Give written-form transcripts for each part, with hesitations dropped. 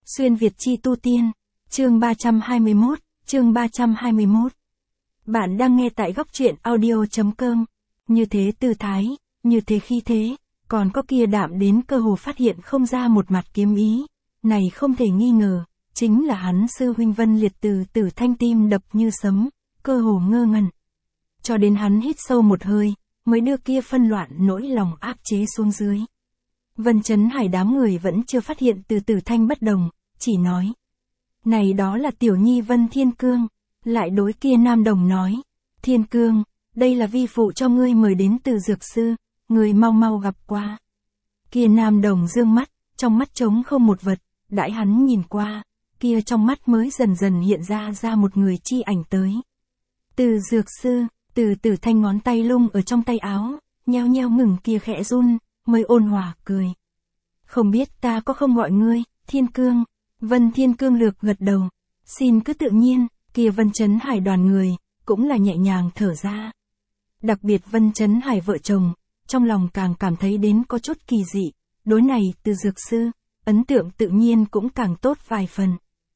Xuyên Việt chi tu tiên, chương 321, chương 321. Bạn đang nghe tại góc truyện audio.com. Như thế tư thái, như thế khí thế, còn có kia đạm đến cơ hồ phát hiện không ra một mặt kiếm ý. Này không thể nghi ngờ, chính là hắn sư huynh Vân Liệt. Từ Tử Thanh tim đập như sấm, cơ hồ ngơ ngẩn. Cho đến hắn hít sâu một hơi, mới đưa kia phân loạn nỗi lòng áp chế xuống dưới. Vân Chấn Hải đám người vẫn chưa phát hiện Từ Tử Thanh bất đồng, chỉ nói. Này đó là tiểu nhi Vân Thiên Cương, lại đối kia nam đồng nói. Thiên Cương, đây là vi phụ cho ngươi mời đến từ dược sư, ngươi mau mau gặp qua. Kia nam đồng dương mắt, trong mắt trống không một vật, đãi hắn nhìn qua, kia trong mắt mới dần dần hiện ra một người chi ảnh tới. Từ dược sư, Từ Tử Thanh ngón tay lung ở trong tay áo, nheo nheo ngừng kia khẽ run, mới ôn hòa cười. Không biết ta có không gọi ngươi, Thiên Cương. Vân Thiên Cương lược gật đầu. Xin cứ tự nhiên, kia Vân Chấn Hải đoàn người, cũng là nhẹ nhàng thở ra. Đặc biệt Vân Chấn Hải vợ chồng, trong lòng càng cảm thấy đến có chút kỳ dị, đối này Từ dược sư, ấn tượng tự nhiên cũng càng tốt vài phần.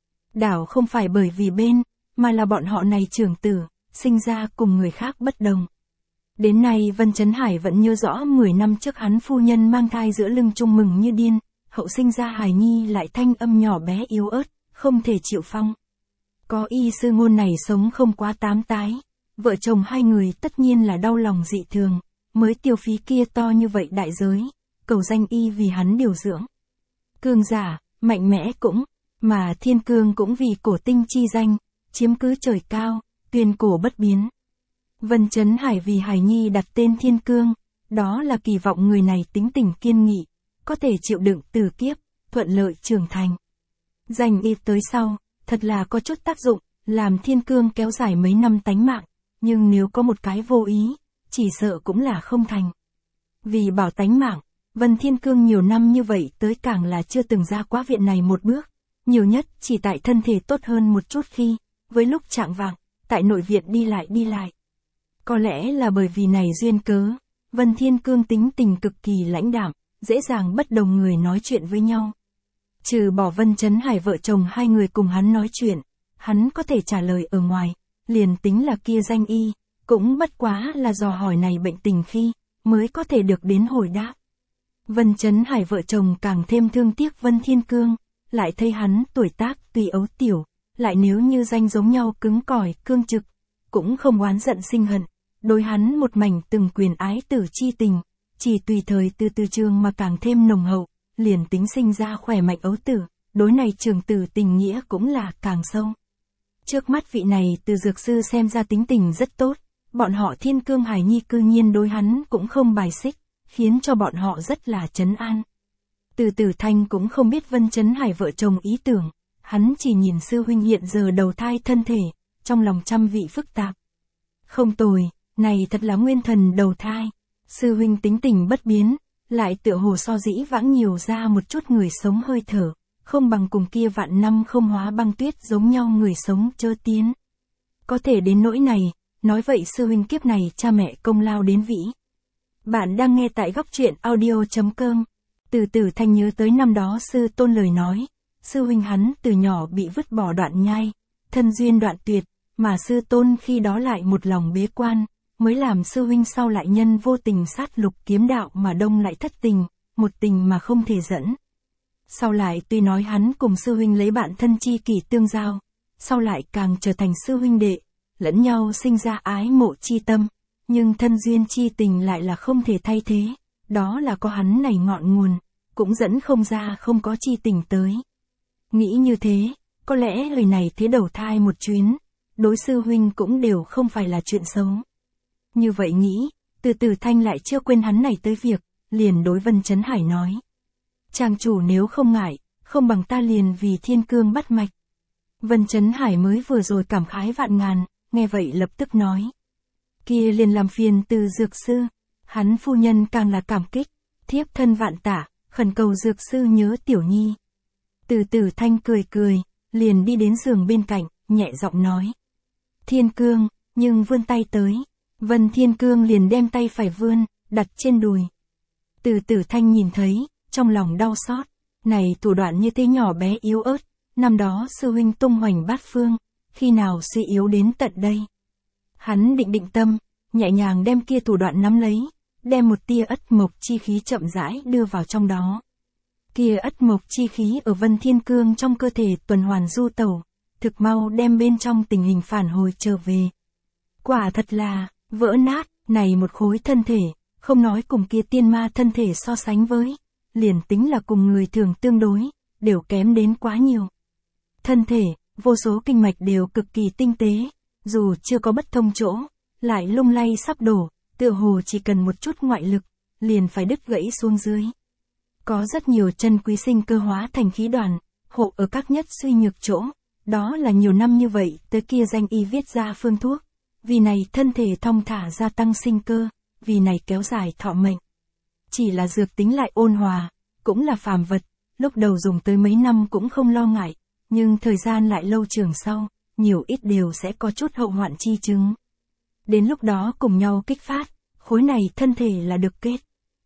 Đảo không phải bởi vì bên, mà là bọn họ này trưởng tử, sinh ra cùng người khác bất đồng. Đến nay Vân Chấn Hải vẫn nhớ rõ 10 năm trước hắn phu nhân mang thai giữa lưng chung mừng như điên, hậu sinh ra hài nhi lại thanh âm nhỏ bé yếu ớt, không thể chịu phong. Có y sư ngôn này sống không quá 8 tái, vợ chồng hai người tất nhiên là đau lòng dị thường, mới tiêu phí kia to như vậy đại giới, cầu danh y vì hắn điều dưỡng. Cương giả, mạnh mẽ cũng, mà Thiên Cương cũng vì cổ tinh chi danh, chiếm cứ trời cao, tuyên cổ bất biến. Vân Chấn Hải vì hài nhi đặt tên Thiên Cương, đó là kỳ vọng người này tính tình kiên nghị, có thể chịu đựng từ kiếp, thuận lợi trưởng thành. Danh y tới sau, thật là có chút tác dụng, làm Thiên Cương kéo dài mấy năm tánh mạng, nhưng nếu có một cái vô ý, chỉ sợ cũng là không thành. Vì bảo tánh mạng, Vân Thiên Cương nhiều năm như vậy tới càng là chưa từng ra quá viện này một bước, nhiều nhất chỉ tại thân thể tốt hơn một chút khi, với lúc trạng vạng, tại nội viện đi lại. Có lẽ là bởi vì này duyên cớ, Vân Thiên Cương tính tình cực kỳ lãnh đạm, dễ dàng bất đồng người nói chuyện với nhau. Trừ bỏ Vân Chấn Hải vợ chồng hai người cùng hắn nói chuyện, hắn có thể trả lời ở ngoài, liền tính là kia danh y, cũng bất quá là dò hỏi này bệnh tình khi, mới có thể được đến hồi đáp. Vân Chấn Hải vợ chồng càng thêm thương tiếc Vân Thiên Cương, lại thấy hắn tuổi tác tuy ấu tiểu, lại nếu như danh giống nhau cứng cỏi, cương trực, cũng không oán giận sinh hận, đối hắn một mảnh từng quyền ái tử chi tình, chỉ tùy thời từ trường mà càng thêm nồng hậu, liền tính sinh ra khỏe mạnh ấu tử, đối này trường tử tình nghĩa cũng là càng sâu. Trước mắt vị này Từ dược sư xem ra tính tình rất tốt, bọn họ Thiên Cương hài nhi cư nhiên đối hắn cũng không bài xích, khiến cho bọn họ rất là trấn an. Từ Tử Thanh cũng không biết Vân Chấn Hải vợ chồng ý tưởng, hắn chỉ nhìn sư huynh hiện giờ đầu thai thân thể, trong lòng trăm vị phức tạp. Không tồi, này thật là nguyên thần đầu thai. Sư huynh tính tình bất biến, lại tựa hồ so dĩ vãng nhiều ra một chút người sống hơi thở, không bằng cùng kia vạn năm không hóa băng tuyết giống nhau người sống chớ tiến. Có thể đến nỗi này, nói vậy sư huynh kiếp này cha mẹ công lao đến vĩ. Bạn đang nghe tại góc truyện audio.com. Từ Tử Thanh nhớ tới năm đó sư tôn lời nói, sư huynh hắn từ nhỏ bị vứt bỏ đoạn nhai, thân duyên đoạn tuyệt, mà sư tôn khi đó lại một lòng bế quan, mới làm sư huynh sau lại nhân vô tình sát lục kiếm đạo mà đông lại thất tình, một tình mà không thể dẫn. Sau lại tuy nói hắn cùng sư huynh lấy bạn thân chi kỷ tương giao, sau lại càng trở thành sư huynh đệ, lẫn nhau sinh ra ái mộ chi tâm, nhưng thân duyên chi tình lại là không thể thay thế, đó là có hắn này ngọn nguồn, cũng dẫn không ra không có chi tình tới. Nghĩ như thế, có lẽ lời này thế đầu thai một chuyến, đối sư huynh cũng đều không phải là chuyện xấu. Như vậy nghĩ, Từ Tử Thanh lại chưa quên hắn này tới việc, liền đối Vân Chấn Hải nói. Trang chủ nếu không ngại, không bằng ta liền vì Thiên Cương bắt mạch. Vân Chấn Hải mới vừa rồi cảm khái vạn ngàn, nghe vậy lập tức nói. Kia liền làm phiền Từ dược sư, hắn phu nhân càng là cảm kích, thiếp thân vạn tả, khẩn cầu dược sư nhớ tiểu nhi. Từ Tử Thanh cười, liền đi đến giường bên cạnh, nhẹ giọng nói. Thiên Cương, nhưng vươn tay tới. Vân Thiên Cương liền đem tay phải vươn, đặt trên đùi. Từ Tử Thanh nhìn thấy, trong lòng đau xót, Này thủ đoạn như thế nhỏ bé yếu ớt, năm đó sư huynh tung hoành bát phương, khi nào suy yếu đến tận đây. Hắn định tâm, nhẹ nhàng đem kia thủ đoạn nắm lấy, đem một tia ất mộc chi khí chậm rãi đưa vào trong đó. Kia ất mộc chi khí ở Vân Thiên Cương trong cơ thể tuần hoàn du tẩu, thực mau đem bên trong tình hình phản hồi trở về. Quả thật là, vỡ nát, này một khối thân thể, không nói cùng kia tiên ma thân thể so sánh với, liền tính là cùng người thường tương đối, đều kém đến quá nhiều. Thân thể, vô số kinh mạch đều cực kỳ tinh tế, dù chưa có bất thông chỗ, lại lung lay sắp đổ, tựa hồ chỉ cần một chút ngoại lực, liền phải đứt gãy xuống dưới. Có rất nhiều chân quý sinh cơ hóa thành khí đoàn, hộ ở các nhất suy nhược chỗ, đó là nhiều năm như vậy tới kia danh y viết ra phương thuốc, vì này thân thể thong thả gia tăng sinh cơ, vì này kéo dài thọ mệnh. Chỉ là dược tính lại ôn hòa, cũng là phàm vật, lúc đầu dùng tới mấy năm cũng không lo ngại, nhưng thời gian lại lâu trường sau, nhiều ít đều sẽ có chút hậu hoạn chi chứng. Đến lúc đó cùng nhau kích phát, khối này thân thể là được kết.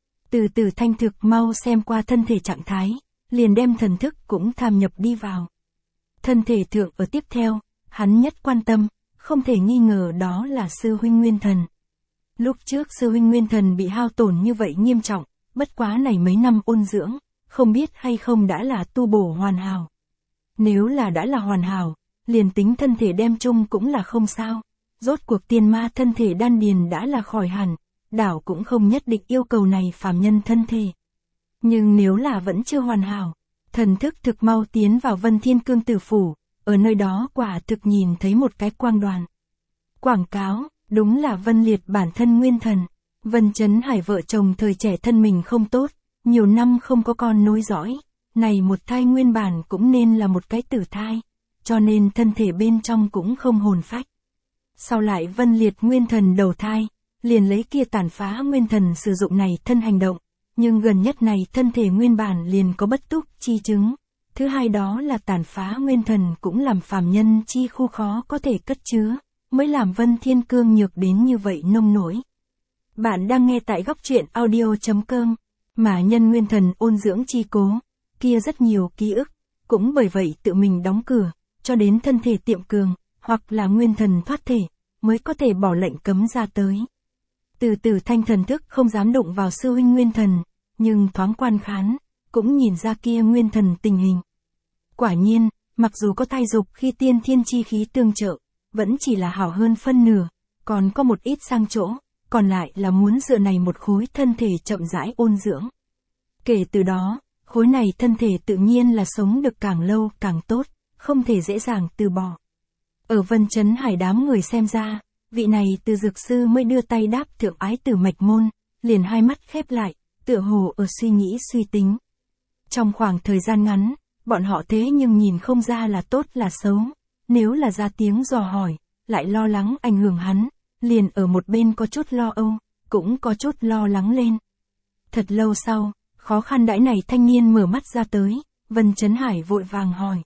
Từ từ Thanh thực mau xem qua thân thể trạng thái, liền đem thần thức cũng tham nhập đi vào. Thân thể thượng ở tiếp theo, hắn nhất quan tâm, không thể nghi ngờ đó là sư huynh Nguyên Thần. Lúc trước sư huynh Nguyên Thần bị hao tổn như vậy nghiêm trọng, bất quá này mấy năm ôn dưỡng, không biết hay không đã là tu bổ hoàn hảo. Nếu là đã là hoàn hảo, liền tính thân thể đem chung cũng là không sao. Rốt cuộc tiên ma thân thể đan điền đã là khỏi hẳn, đảo cũng không nhất định yêu cầu này phàm nhân thân thể. Nhưng nếu là vẫn chưa hoàn hảo, thần thức thực mau tiến vào Vân Thiên Cương tử phủ, ở nơi đó quả thực nhìn thấy một cái quang đoàn. Quảng cáo, đúng là Vân Liệt bản thân Nguyên Thần. Vân Chấn Hải vợ chồng thời trẻ thân mình không tốt, nhiều năm không có con nối dõi, này một thai nguyên bản cũng nên là một cái tử thai, cho nên thân thể bên trong cũng không hồn phách. Sau lại Vân Liệt Nguyên Thần đầu thai, liền lấy kia tàn phá Nguyên Thần sử dụng này thân hành động, nhưng gần nhất này thân thể nguyên bản liền có bất túc chi chứng. Thứ hai đó là tàn phá Nguyên Thần cũng làm phàm nhân chi khu khó có thể cất chứa, mới làm Vân Thiên Cương nhược đến như vậy nông nổi. Bạn đang nghe tại góc truyện audio.com, mà nhân Nguyên Thần ôn dưỡng chi cố, kia rất nhiều ký ức, cũng bởi vậy tự mình đóng cửa, cho đến thân thể tiệm cường, hoặc là Nguyên Thần thoát thể, mới có thể bỏ lệnh cấm ra tới. Từ từ Thanh thần thức không dám đụng vào sư huynh Nguyên Thần, nhưng thoáng quan khán, cũng nhìn ra kia Nguyên Thần tình hình. Quả nhiên, mặc dù có thai dục khi tiên thiên chi khí tương trợ, vẫn chỉ là hảo hơn phân nửa, còn có một ít sang chỗ, còn lại là muốn dựa này một khối thân thể chậm rãi ôn dưỡng. Kể từ đó, khối này thân thể tự nhiên là sống được càng lâu càng tốt, không thể dễ dàng từ bỏ. Ở Vân Chấn Hải đám người xem ra, vị này từ dược sư mới đưa tay đáp thượng ái tử mạch môn, liền hai mắt khép lại, tựa hồ ở suy nghĩ suy tính. Trong khoảng thời gian ngắn, bọn họ thế nhưng nhìn không ra là tốt là xấu, nếu là ra tiếng dò hỏi, lại lo lắng ảnh hưởng hắn, liền ở một bên có chút lo âu, cũng có chút lo lắng lên. Thật lâu sau, khó khăn đãi này thanh niên mở mắt ra tới, Vân Chấn Hải vội vàng hỏi.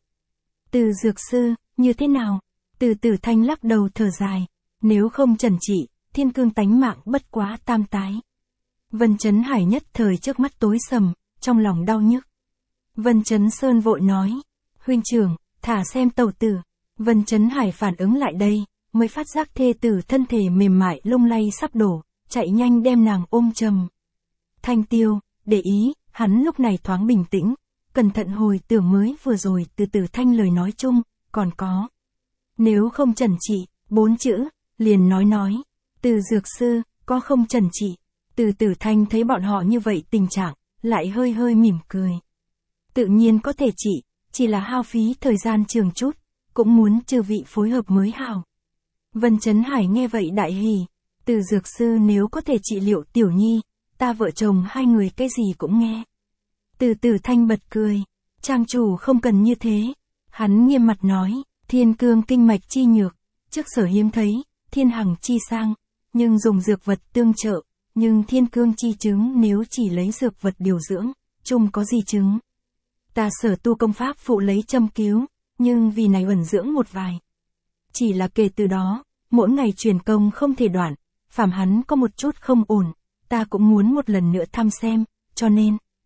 Từ dược sư, như thế nào? Từ Tử Thanh lắc đầu thở dài, nếu không trần trị, Thiên Cương tánh mạng bất quá tam tái. Vân Chấn Hải nhất thời trước mắt tối sầm, trong lòng đau nhức. Vân Chấn Sơn vội nói, huynh trưởng, thả xem tẩu tử. Vân Chấn Hải phản ứng lại đây, mới phát giác thê tử thân thể mềm mại lung lay sắp đổ, chạy nhanh đem nàng ôm chầm. Thanh Tiêu, để ý, hắn lúc này thoáng bình tĩnh, cẩn thận hồi tưởng mới vừa rồi từ Tử Thanh lời nói chung, còn có. Nếu không trần trị, 4 chữ, liền nói, từ dược sư, có không trần trị. Từ Tử Thanh thấy bọn họ như vậy tình trạng, lại hơi hơi mỉm cười. Tự nhiên có thể trị, chỉ là hao phí thời gian trường chút, cũng muốn chư vị phối hợp mới hảo. Vân Chấn Hải nghe vậy đại hỉ, từ dược sư nếu có thể trị liệu Tiểu Nhi, ta vợ chồng hai người cái gì cũng nghe. Từ Tử Thanh bật cười, trang chủ không cần như thế. Hắn nghiêm mặt nói, Thiên Cương kinh mạch chi nhược, trước sở hiếm thấy, thiên hằng chi sang, nhưng dùng dược vật tương trợ, nhưng Thiên Cương chi chứng nếu chỉ lấy dược vật điều dưỡng, chung có gì chứng. Ta sở tu công pháp phụ lấy châm cứu, nhưng vì này ẩn dưỡng một vài. Chỉ là kể từ đó, mỗi ngày truyền công không thể đoạn, phàm hắn có một chút không ổn, ta cũng muốn một lần nữa thăm xem, cho nên.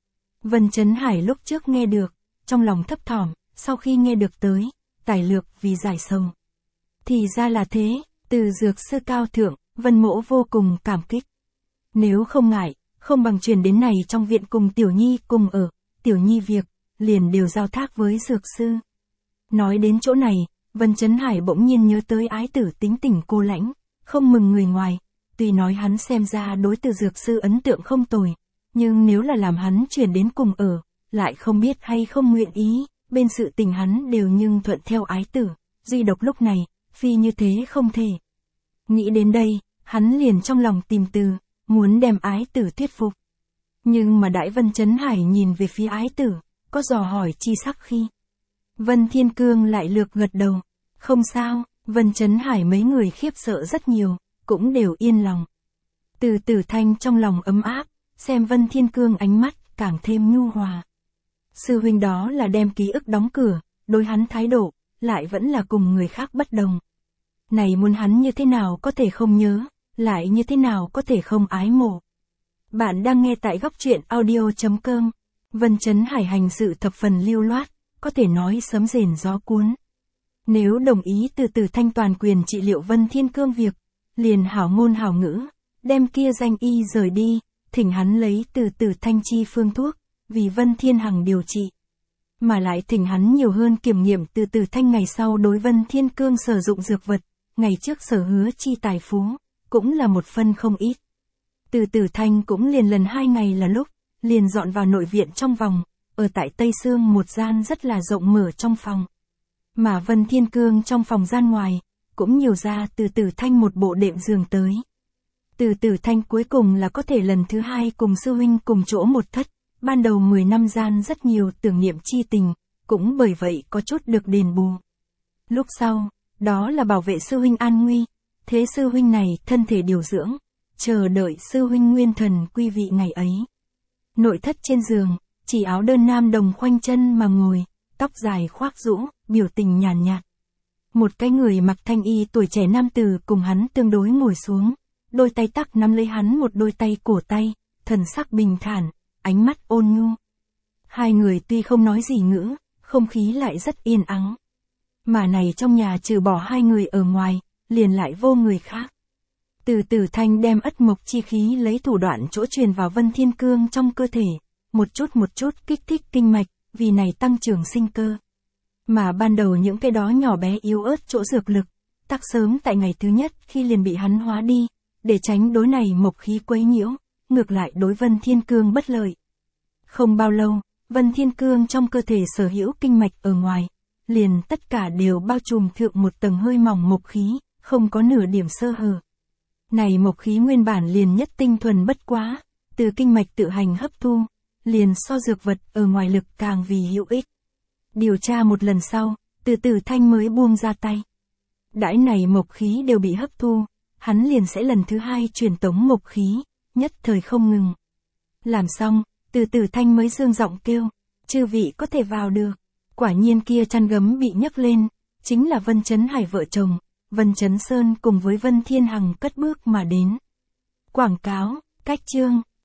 Vân Chấn Hải lúc trước nghe được, trong lòng thấp thỏm, sau khi nghe được tới, tài lược vì giải sầu. Thì ra là thế, từ dược sư cao thượng, Vân Mỗ vô cùng cảm kích. Nếu không ngại, không bằng truyền đến này trong viện cùng Tiểu Nhi cùng ở, Tiểu Nhi việc, liền đều giao thác với dược sư. Nói đến chỗ này, Vân Chấn Hải bỗng nhiên nhớ tới ái tử tính tình cô lãnh, không mừng người ngoài, tuy nói hắn xem ra đối từ dược sư ấn tượng không tồi, nhưng nếu là làm hắn chuyển đến cùng ở, lại không biết hay không nguyện ý, bên sự tình hắn đều nhưng thuận theo ái tử, duy độc lúc này, phi như thế không thể. Nghĩ đến đây, hắn liền trong lòng tìm từ, muốn đem ái tử thuyết phục. Nhưng mà Đại Vân Chấn Hải nhìn về phía ái tử, có dò hỏi chi sắc khi. Vân Thiên Cương lại lược gật đầu, không sao, Vân Chấn Hải mấy người khiếp sợ rất nhiều, cũng đều yên lòng. Từ Tử Thanh trong lòng ấm áp, xem Vân Thiên Cương ánh mắt càng thêm nhu hòa. Sư huynh đó là đem ký ức đóng cửa, đối hắn thái độ, lại vẫn là cùng người khác bất đồng. Này muốn hắn như thế nào có thể không nhớ, lại như thế nào có thể không ái mộ. Bạn đang nghe tại góc truyện audio.com. Vân Chấn Hải hành sự thập phần lưu loát, có thể nói sấm rền gió cuốn. Nếu đồng ý từ Tử Thanh toàn quyền trị liệu Vân Thiên Cương việc, liền hảo ngôn hảo ngữ, đem kia danh y rời đi, thỉnh hắn lấy từ Tử Thanh chi phương thuốc, vì Vân Thiên Hằng điều trị. Mà lại thỉnh hắn nhiều hơn kiểm nghiệm từ Tử Thanh ngày sau đối Vân Thiên Cương sử dụng dược vật, ngày trước sở hứa chi tài phú, cũng là một phân không ít. Từ Tử Thanh cũng liền lần 2 ngày là lúc, liền dọn vào nội viện trong vòng, ở tại Tây Sương một gian rất là rộng mở trong phòng. Mà Vân Thiên Cương trong phòng gian ngoài, cũng nhiều ra từ Tử Thanh một bộ đệm giường tới. Từ Tử Thanh cuối cùng là có thể lần thứ 2 cùng sư huynh cùng chỗ một thất, ban đầu 10 năm gian rất nhiều tưởng niệm chi tình, cũng bởi vậy có chút được đền bù. Lúc sau, đó là bảo vệ sư huynh an nguy, thế sư huynh này thân thể điều dưỡng, chờ đợi sư huynh nguyên thần quy vị ngày ấy. Nội thất trên giường, chỉ áo đơn nam đồng khoanh chân mà ngồi, tóc dài khoác rũ, biểu tình nhàn nhạt. Một cái người mặc thanh y tuổi trẻ nam tử cùng hắn tương đối ngồi xuống, đôi tay tắc nắm lấy hắn một đôi tay cổ tay, thần sắc bình thản, ánh mắt ôn nhu. Hai người tuy không nói gì ngữ, không khí lại rất yên ắng. Mà này trong nhà trừ bỏ hai người ở ngoài, liền lại vô người khác. Từ Tử Thanh đem ất mộc chi khí lấy thủ đoạn chỗ truyền vào Vân Thiên Cương trong cơ thể, một chút kích thích kinh mạch, vì này tăng trưởng sinh cơ. Mà ban đầu những cái đó nhỏ bé yếu ớt chỗ dược lực, tắc sớm tại ngày thứ nhất khi liền bị hắn hóa đi, để tránh đối này mộc khí quấy nhiễu, ngược lại đối Vân Thiên Cương bất lợi. Không bao lâu, Vân Thiên Cương trong cơ thể sở hữu kinh mạch ở ngoài, liền tất cả đều bao trùm thượng một tầng hơi mỏng mộc khí, không có nửa điểm sơ hở. Này mộc khí nguyên bản liền nhất tinh thuần bất quá, từ kinh mạch tự hành hấp thu, liền so dược vật ở ngoài lực càng vì hữu ích. Điều tra một lần sau, từ Tử Thanh mới buông ra tay. Đãi này mộc khí đều bị hấp thu, hắn liền sẽ lần thứ 2 truyền tống mộc khí, nhất thời không ngừng. Làm xong, từ Tử Thanh mới dương giọng kêu, chư vị có thể vào được. Quả nhiên kia chăn gấm bị nhấc lên, chính là Vân Chấn Hải vợ chồng, Vân Chấn Sơn cùng với Vân Thiên Hằng cất bước mà đến. Quảng cáo, cách chương.